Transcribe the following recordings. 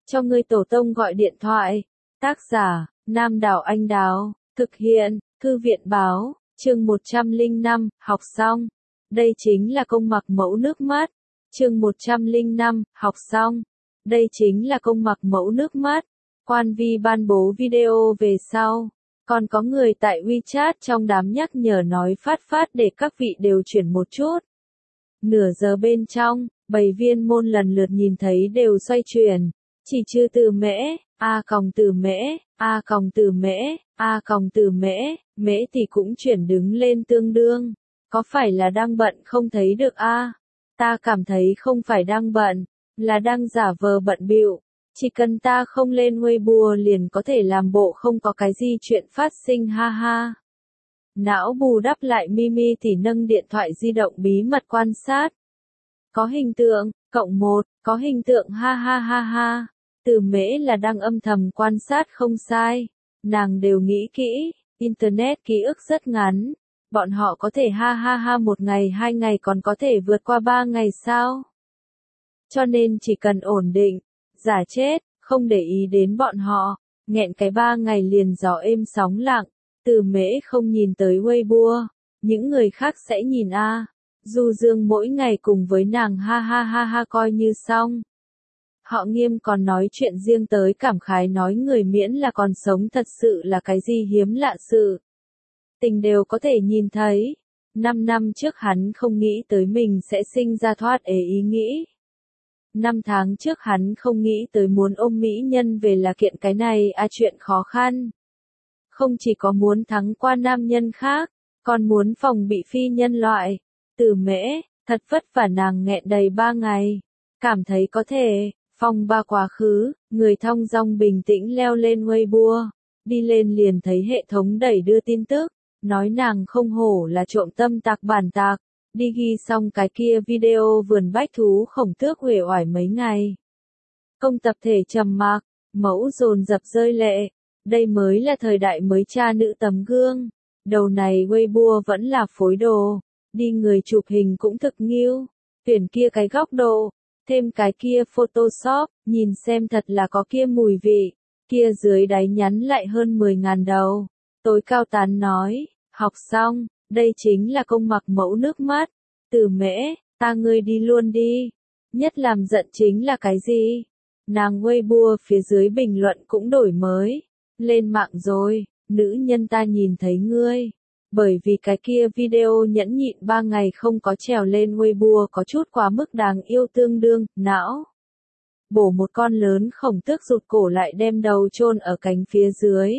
cho ngươi tổ tông gọi điện thoại. Tác giả, Nam Đảo Anh Đào, thực hiện, Thư viện Báo, chương 105, học xong. Đây chính là công mặc mẫu nước mắt. Chương 105, học xong. Đây chính là công mặc mẫu nước mắt. Quan Vi ban bố video về sau. Còn có người tại WeChat trong đám nhắc nhở nói phát để các vị đều chuyển một chút. Nửa giờ bên trong, 7 viên môn lần lượt nhìn thấy đều xoay chuyển. Chỉ trừ Từ Mễ, A còng Từ Mễ, A còng Từ Mễ, A còng Từ Mễ, Mễ thì cũng chuyển đứng lên tương đương. Có phải là đang bận không thấy được a? Ta cảm thấy không phải đang bận, là đang giả vờ bận bịu. Chỉ cần ta không lên Weibo liền có thể làm bộ không có cái gì chuyện phát sinh ha ha. Não bù đắp lại Mimi thì nâng điện thoại di động bí mật quan sát. Có hình tượng, cộng 1, có hình tượng ha ha ha ha. Từ Mễ là đang âm thầm quan sát không sai. Nàng đều nghĩ kỹ, Internet ký ức rất ngắn. Bọn họ có thể ha ha ha 1 ngày 2 ngày còn có thể vượt qua 3 ngày sao? Cho nên chỉ cần ổn định, giả chết, không để ý đến bọn họ, nghẹn cái 3 ngày liền gió êm sóng lặng. Từ Mễ không nhìn tới Weibo, những người khác sẽ nhìn a. Du Dương mỗi ngày cùng với nàng ha ha ha ha coi như xong. Họ Nghiêm còn nói chuyện riêng tới cảm khái nói người miễn là còn sống thật sự là cái gì hiếm lạ sự. Tình đều có thể nhìn thấy. 5 năm trước hắn không nghĩ tới mình sẽ sinh ra thoát ý nghĩ. 5 tháng trước hắn không nghĩ tới muốn ôm mỹ nhân về là kiện cái này chuyện khó khăn. Không chỉ có muốn thắng qua nam nhân khác, còn muốn phòng bị phi nhân loại. Từ Mễ, thật vất vả nàng nghẹn đầy 3 ngày. Cảm thấy có thể, phong ba quá khứ, người thong dong bình tĩnh leo lên Weibo. Đi lên liền thấy hệ thống đẩy đưa tin tức. Nói nàng không hổ là trộm tâm tạc bản tạc, đi ghi xong cái kia video vườn bách thú khổng tước uể oải mấy ngày. Công tập thể trầm mặc, mẫu dồn dập rơi lệ, đây mới là thời đại mới cha nữ tấm gương. Đầu này Weibo vẫn là phối đồ, đi người chụp hình cũng thực nghiêu, tuyển kia cái góc độ, thêm cái kia Photoshop, nhìn xem thật là có kia mùi vị, kia dưới đáy nhắn lại hơn 10.000 đầu. Tối cao tán nói, học xong, đây chính là công mặc mẫu nước mắt. Từ Mễ, ta ngươi đi luôn đi. Nhất làm giận chính là cái gì? Nàng Weibo phía dưới bình luận cũng đổi mới. Lên mạng rồi, nữ nhân ta nhìn thấy ngươi. Bởi vì cái kia video nhẫn nhịn 3 ngày không có trèo lên Weibo có chút quá mức đáng yêu tương đương, não. Bổ một con lớn khổng tước rụt cổ lại đem đầu chôn ở cánh phía dưới.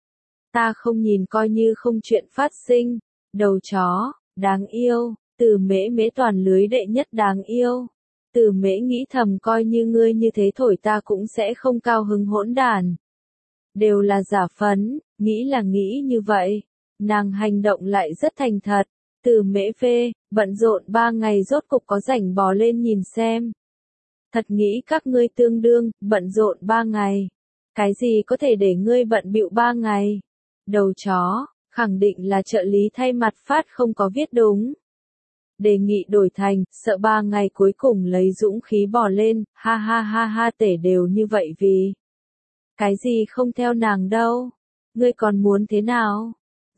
Ta không nhìn coi như không chuyện phát sinh. Đầu chó, đáng yêu, Từ Mễ mễ toàn lưới đệ nhất đáng yêu. Từ Mễ nghĩ thầm coi như ngươi như thế thổi ta cũng sẽ không cao hứng hỗn đản. Đều là giả phấn, nghĩ là nghĩ như vậy. Nàng hành động lại rất thành thật. Từ Mễ phê, bận rộn 3 ngày rốt cục có rảnh bò lên nhìn xem. Thật nghĩ các ngươi tương đương, bận rộn 3 ngày. Cái gì có thể để ngươi bận bịu 3 ngày? Đầu chó, khẳng định là trợ lý thay mặt phát không có viết đúng. Đề nghị đổi thành, sợ 3 ngày cuối cùng lấy dũng khí bò lên, ha ha ha ha tể đều như vậy vì. Cái gì không theo nàng đâu? Ngươi còn muốn thế nào?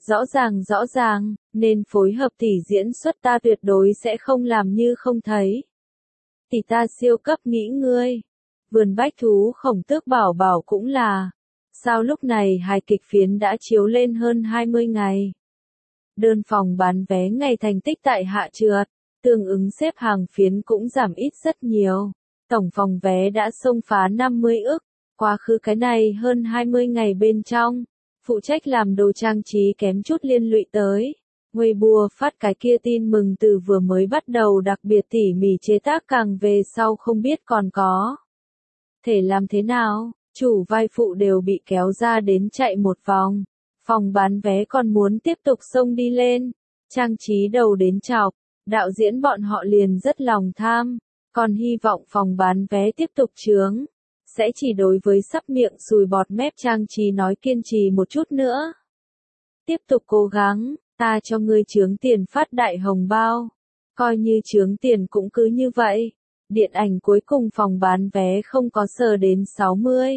Rõ ràng, nên phối hợp tỷ diễn xuất ta tuyệt đối sẽ không làm như không thấy. Tỷ ta siêu cấp nghĩ ngươi. Vườn bách thú khổng tước bảo bảo cũng là. Sao lúc này hài kịch phiến đã chiếu lên hơn 20 ngày? Đơn phòng bán vé ngày thành tích tại hạ trượt, tương ứng xếp hàng phiến cũng giảm ít rất nhiều. Tổng phòng vé đã xông phá 50 ức, quá khứ cái này hơn 20 ngày bên trong. Phụ trách làm đồ trang trí kém chút liên lụy tới. Weibo phát cái kia tin mừng từ vừa mới bắt đầu đặc biệt tỉ mỉ chế tác càng về sau không biết còn có. Thể làm thế nào? Chủ vai phụ đều bị kéo ra đến chạy một vòng. Phòng bán vé còn muốn tiếp tục xông đi lên. Trang trí đầu đến chọc. Đạo diễn bọn họ liền rất lòng tham. Còn hy vọng phòng bán vé tiếp tục chướng. Sẽ chỉ đối với sắp miệng sùi bọt mép trang trí nói kiên trì một chút nữa. Tiếp tục cố gắng, ta cho ngươi chướng tiền phát đại hồng bao. Coi như chướng tiền cũng cứ như vậy. Điện ảnh cuối cùng phòng bán vé không có sờ đến 60.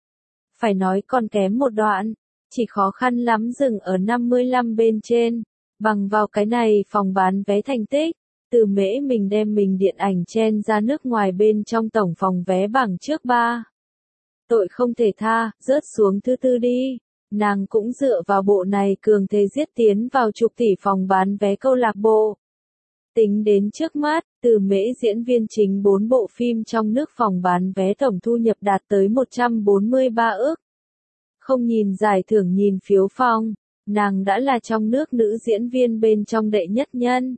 Phải nói còn kém một đoạn, chỉ khó khăn lắm dừng ở 55 bên trên. Bằng vào cái này phòng bán vé thành tích, Từ Mễ mình đem mình điện ảnh chen ra nước ngoài bên trong tổng phòng vé bảng trước 3. Tội không thể tha, rớt xuống thứ tư đi. Nàng cũng dựa vào bộ này cường thế giết tiến vào chục tỷ phòng bán vé câu lạc bộ. Tính đến trước mắt, Từ Mễ diễn viên chính 4 bộ phim trong nước phòng bán vé tổng thu nhập đạt tới 143 ức. Không nhìn giải thưởng nhìn phiếu phòng, nàng đã là trong nước nữ diễn viên bên trong đệ nhất nhân.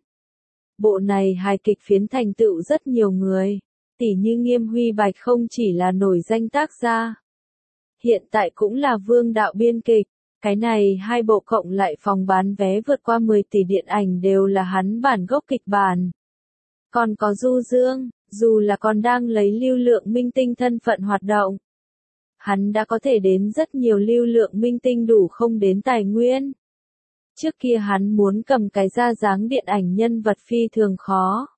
Bộ này hài kịch phiến thành tựu rất nhiều người, tỉ như Nghiêm Huy Bạch không chỉ là nổi danh tác gia, hiện tại cũng là vương đạo biên kịch. Cái này hai bộ cộng lại phòng bán vé vượt qua 10 tỷ điện ảnh đều là hắn bản gốc kịch bản. Còn có Du Dương, dù là còn đang lấy lưu lượng minh tinh thân phận hoạt động, hắn đã có thể đến rất nhiều lưu lượng minh tinh đủ không đến tài nguyên. Trước kia hắn muốn cầm cái ra dáng điện ảnh nhân vật phi thường khó.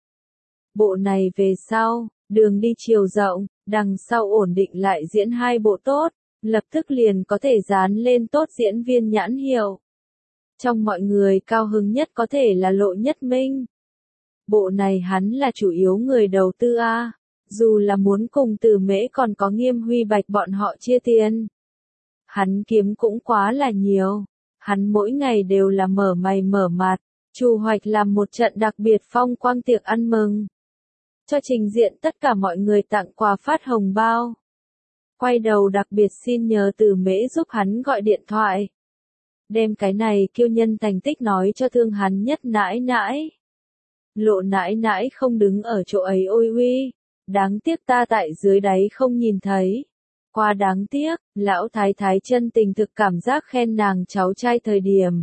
Bộ này về sau, đường đi chiều rộng, đằng sau ổn định lại diễn hai bộ tốt, lập tức liền có thể dán lên tốt diễn viên nhãn hiệu. Trong mọi người cao hứng nhất có thể là Lộ Nhất Minh. Bộ này hắn là chủ yếu người đầu tư a, dù là muốn cùng Từ Mễ còn có Nghiêm Huy Bạch bọn họ chia tiền. Hắn kiếm cũng quá là nhiều, hắn mỗi ngày đều là mở mày mở mặt, chủ hoạch làm một trận đặc biệt phong quang tiệc ăn mừng. Cho trình diện tất cả mọi người tặng quà phát hồng bao. Quay đầu đặc biệt xin nhờ Từ Mễ giúp hắn gọi điện thoại. Đem cái này kiêu nhân thành tích nói cho thương hắn nhất nãi nãi. Lộ nãi nãi không đứng ở chỗ ấy ôi uy. Đáng tiếc ta tại dưới đáy không nhìn thấy. Quá đáng tiếc, lão thái thái chân tình thực cảm giác khen nàng cháu trai thời điểm.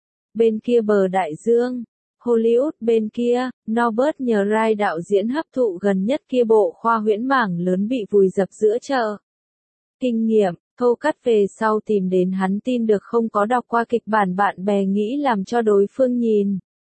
Bên kia bờ đại dương, Hollywood bên kia, Norbert nhờ Rai đạo diễn hấp thụ gần nhất kia bộ khoa huyễn mảng lớn bị vùi dập giữa chợ. Kinh nghiệm, thô cắt về sau tìm đến hắn tin được không có đọc qua kịch bản bạn bè nghĩ làm cho đối phương nhìn.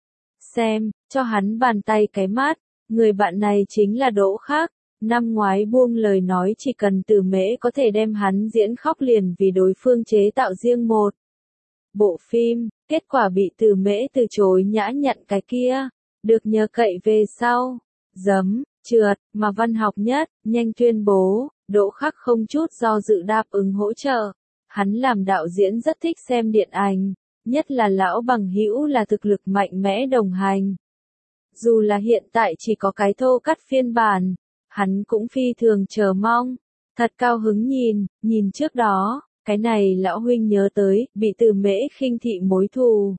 Xem, cho hắn bàn tay cái mát, người bạn này chính là Đỗ Khắc. Năm ngoái buông lời nói chỉ cần Từ Mễ có thể đem hắn diễn khóc liền vì đối phương chế tạo riêng một bộ phim, kết quả bị Từ Mễ từ chối nhã nhặn cái kia, được nhờ cậy về sau, giấm, trượt, mà văn học nhất, nhanh tuyên bố, Đỗ Khắc không chút do dự đáp ứng hỗ trợ. Hắn làm đạo diễn rất thích xem điện ảnh, nhất là lão bằng hữu là thực lực mạnh mẽ đồng hành. Dù là hiện tại chỉ có cái thô cắt phiên bản, hắn cũng phi thường chờ mong, thật cao hứng nhìn trước đó, cái này lão huynh nhớ tới, bị Từ Mễ khinh thị mối thù.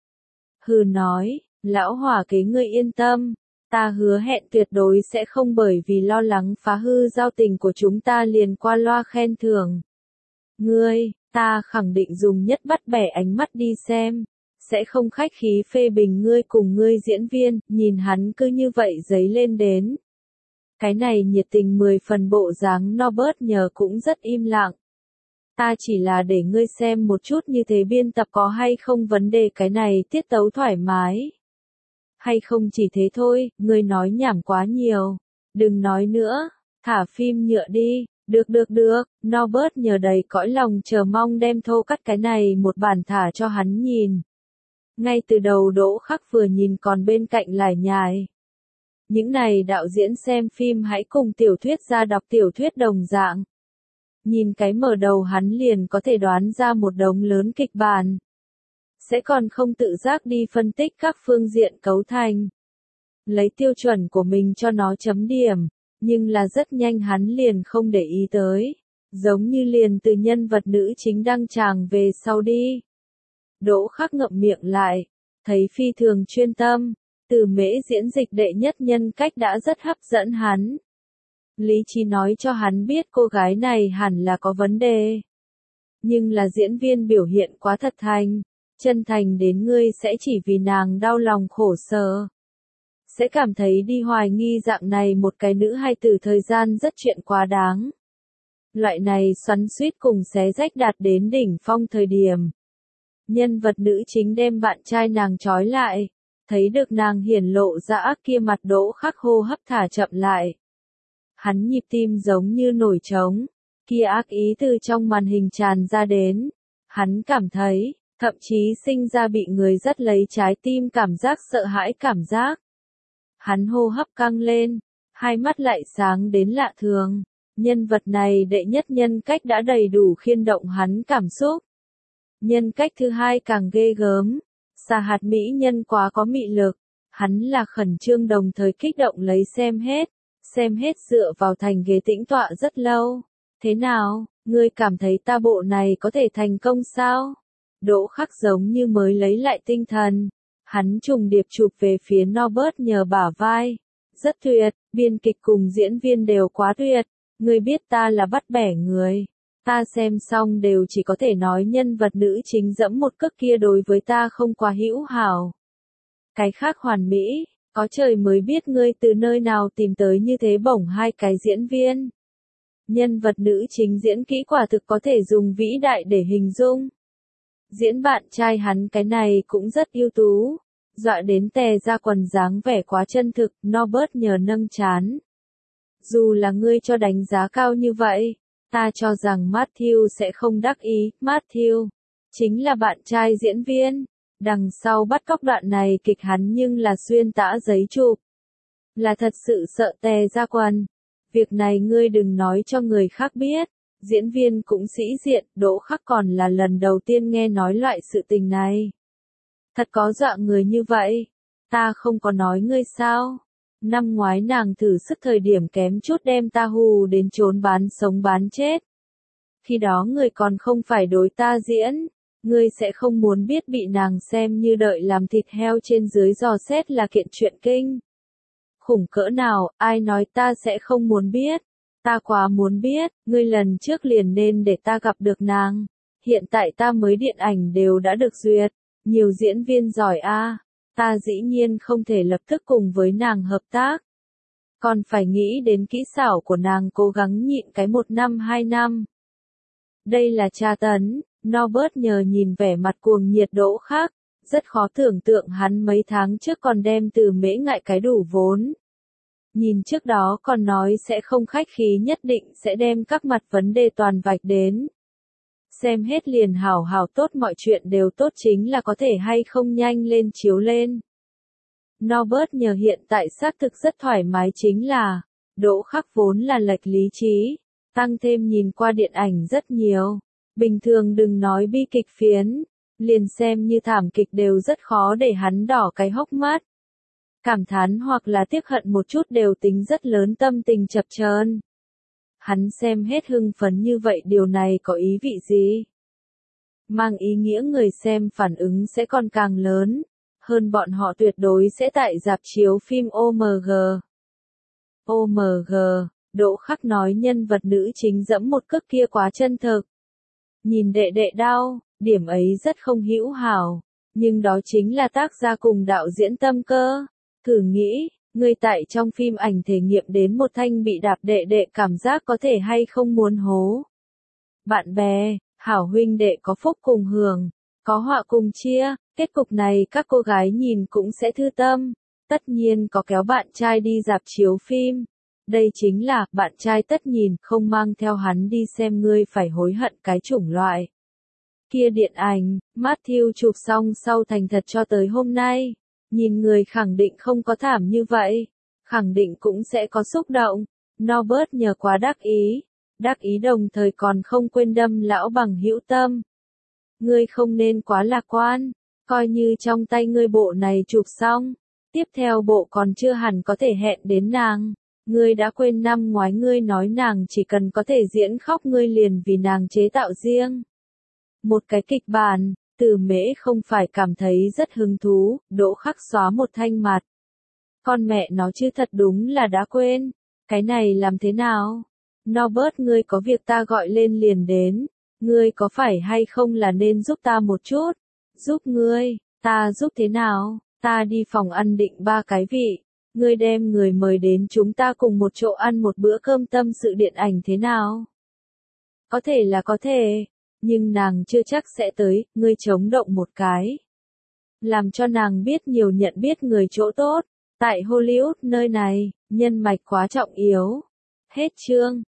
Hừ nói, lão hỏa kế ngươi yên tâm, ta hứa hẹn tuyệt đối sẽ không bởi vì lo lắng phá hư giao tình của chúng ta liền qua loa khen thưởng. Ngươi, ta khẳng định dùng nhất bắt bẻ ánh mắt đi xem, sẽ không khách khí phê bình ngươi cùng ngươi diễn viên, nhìn hắn cứ như vậy giấy lên đến. Cái này nhiệt tình 10 phần bộ dáng Norbert nhờ cũng rất im lặng. Ta chỉ là để ngươi xem một chút như thế biên tập có hay không vấn đề cái này tiết tấu thoải mái. Hay không chỉ thế thôi, ngươi nói nhảm quá nhiều. Đừng nói nữa, thả phim nhựa đi. Được, Norbert nhờ đầy cõi lòng chờ mong đem thô cắt cái này một bản thả cho hắn nhìn. Ngay từ đầu Đỗ Khắc vừa nhìn còn bên cạnh lải nhải. Những này đạo diễn xem phim hãy cùng tiểu thuyết ra đọc tiểu thuyết đồng dạng. Nhìn cái mở đầu hắn liền có thể đoán ra một đống lớn kịch bản. Sẽ còn không tự giác đi phân tích các phương diện cấu thành. Lấy tiêu chuẩn của mình cho nó chấm điểm, nhưng là rất nhanh hắn liền không để ý tới. Giống như liền từ nhân vật nữ chính đăng tràng về sau đi. Đỗ Khắc ngậm miệng lại, thấy phi thường chuyên tâm. Từ Mễ diễn dịch đệ nhất nhân cách đã rất hấp dẫn hắn. Lý trí nói cho hắn biết cô gái này hẳn là có vấn đề. Nhưng là diễn viên biểu hiện quá thật thành, chân thành đến ngươi sẽ chỉ vì nàng đau lòng khổ sở. Sẽ cảm thấy đi hoài nghi dạng này một cái nữ hài tử thời gian rất chuyện quá đáng. Loại này xoắn xuýt cùng xé rách đạt đến đỉnh phong thời điểm. Nhân vật nữ chính đem bạn trai nàng trói lại. Thấy được nàng hiển lộ ra ác kia mặt Đỗ Khắc hô hấp thả chậm lại, Hắn nhịp tim giống như nổi trống, kia ác ý từ trong màn hình tràn ra đến. Hắn cảm thấy, thậm chí sinh ra bị người dắt lấy trái tim cảm giác sợ hãi cảm giác. Hắn hô hấp căng lên, hai mắt lại sáng đến lạ thường. Nhân vật này đệ nhất nhân cách đã đầy đủ khiên động hắn cảm xúc. Nhân cách thứ hai càng ghê gớm, Xà Hạt mỹ nhân quá có mị lực. Hắn là khẩn trương đồng thời kích động lấy xem hết dựa vào thành ghế tĩnh tọa rất lâu. Thế nào, ngươi cảm thấy ta bộ này có thể thành công sao? Đỗ Khắc giống như mới lấy lại tinh thần. Hắn trùng điệp chụp về phía Norbert nhờ bả vai. Rất tuyệt, biên kịch cùng diễn viên đều quá tuyệt. Ngươi biết ta là bắt bẻ người. Ta xem xong đều chỉ có thể nói nhân vật nữ chính dẫm một cước kia đối với ta không quá hữu hảo. Cái khác hoàn mỹ, có trời mới biết ngươi từ nơi nào tìm tới như thế bổng hai cái diễn viên. Nhân vật nữ chính diễn kỹ quả thực có thể dùng vĩ đại để hình dung. Diễn bạn trai hắn cái này cũng rất ưu tú. Dọa đến tè ra quần dáng vẻ quá chân thực, Norbert nhờ nâng trán. Dù là ngươi cho đánh giá cao như vậy, ta cho rằng Matthew sẽ không đắc ý. Matthew chính là bạn trai diễn viên. Đằng sau bắt cóc đoạn này kịch hắn nhưng là xuyên tã giấy chụp. Là thật sự sợ tè ra quần. Việc này ngươi đừng nói cho người khác biết. Diễn viên cũng sĩ diện, Đỗ Khắc còn là lần đầu tiên nghe nói loại sự tình này. Thật có dọa người như vậy. Ta không có nói ngươi sao. Năm ngoái nàng thử sức thời điểm kém chút đem ta hù đến trốn bán sống bán chết. Khi đó người còn không phải đối ta diễn. Ngươi sẽ không muốn biết bị nàng xem như đợi làm thịt heo trên dưới dò xét là kiện chuyện kinh. Khủng cỡ nào, ai nói ta sẽ không muốn biết. Ta quá muốn biết, ngươi lần trước liền nên để ta gặp được nàng. Hiện tại ta mới điện ảnh đều đã được duyệt. Nhiều diễn viên giỏi a, ta dĩ nhiên không thể lập tức cùng với nàng hợp tác. Còn phải nghĩ đến kỹ xảo của nàng cố gắng nhịn cái 1 năm 2 năm. Đây là tra tấn, Norbert nhờ nhìn vẻ mặt cuồng nhiệt Đỗ Khắc, rất khó tưởng tượng hắn mấy tháng trước còn đem từ mễ ngại cái đủ vốn. Nhìn trước đó còn nói sẽ không khách khí nhất định sẽ đem các mặt vấn đề toàn vạch đến. Xem hết liền hảo hảo tốt mọi chuyện đều tốt chính là có thể hay không nhanh lên chiếu lên. Norbert nhờ hiện tại xác thực rất thoải mái chính là, Đỗ Khắc vốn là lệch lý trí, tăng thêm nhìn qua điện ảnh rất nhiều. Bình thường đừng nói bi kịch phiến, liền xem như thảm kịch đều rất khó để hắn đỏ cái hốc mắt. Cảm thán hoặc là tiếc hận một chút đều tính rất lớn tâm tình chập chờn. Hắn xem hết hưng phấn như vậy điều này có ý vị gì? Mang ý nghĩa người xem phản ứng sẽ còn càng lớn, hơn bọn họ tuyệt đối sẽ tại rạp chiếu phim OMG. OMG, Đỗ Khắc nói nhân vật nữ chính dẫm một cước kia quá chân thực. Nhìn đệ đệ đau, điểm ấy rất không hữu hảo, nhưng đó chính là tác gia cùng đạo diễn tâm cơ. Thử nghĩ, người tại trong phim ảnh thể nghiệm đến một thanh bị đạp đệ đệ cảm giác có thể hay không muốn hố. Bạn bè, hảo huynh đệ có phúc cùng hưởng, có họa cùng chia, kết cục này các cô gái nhìn cũng sẽ thư tâm. Tất nhiên có kéo bạn trai đi rạp chiếu phim. Đây chính là bạn trai tất nhìn không mang theo hắn đi xem ngươi phải hối hận cái chủng loại. Kia điện ảnh, Matthew chụp xong sau thành thật cho tới hôm nay. Nhìn người khẳng định không có thảm như vậy. Khẳng định cũng sẽ có xúc động. Norbert nhờ quá đắc ý đồng thời còn không quên đâm lão bằng hữu tâm. Ngươi không nên quá lạc quan, coi như trong tay ngươi bộ này chụp xong, tiếp theo bộ còn chưa hẳn có thể hẹn đến nàng. Ngươi đã quên năm ngoái ngươi nói nàng chỉ cần có thể diễn khóc ngươi liền vì nàng chế tạo riêng. Một cái kịch bản, Từ Mễ không phải cảm thấy rất hứng thú, Đỗ Khắc xóa một thanh mặt. Con mẹ nó chứ thật đúng là đã quên, cái này làm thế nào? Norbert ngươi có việc ta gọi lên liền đến, ngươi có phải hay không là nên giúp ta một chút? Giúp ngươi, ta giúp thế nào? Ta đi phòng ăn định 3 cái vị, ngươi đem người mời đến chúng ta cùng một chỗ ăn một bữa cơm tâm sự điện ảnh thế nào? Có thể là có thể, nhưng nàng chưa chắc sẽ tới, ngươi chống động một cái. Làm cho nàng biết nhiều nhận biết người chỗ tốt, tại Hollywood nơi này, nhân mạch quá trọng yếu. Hết chương.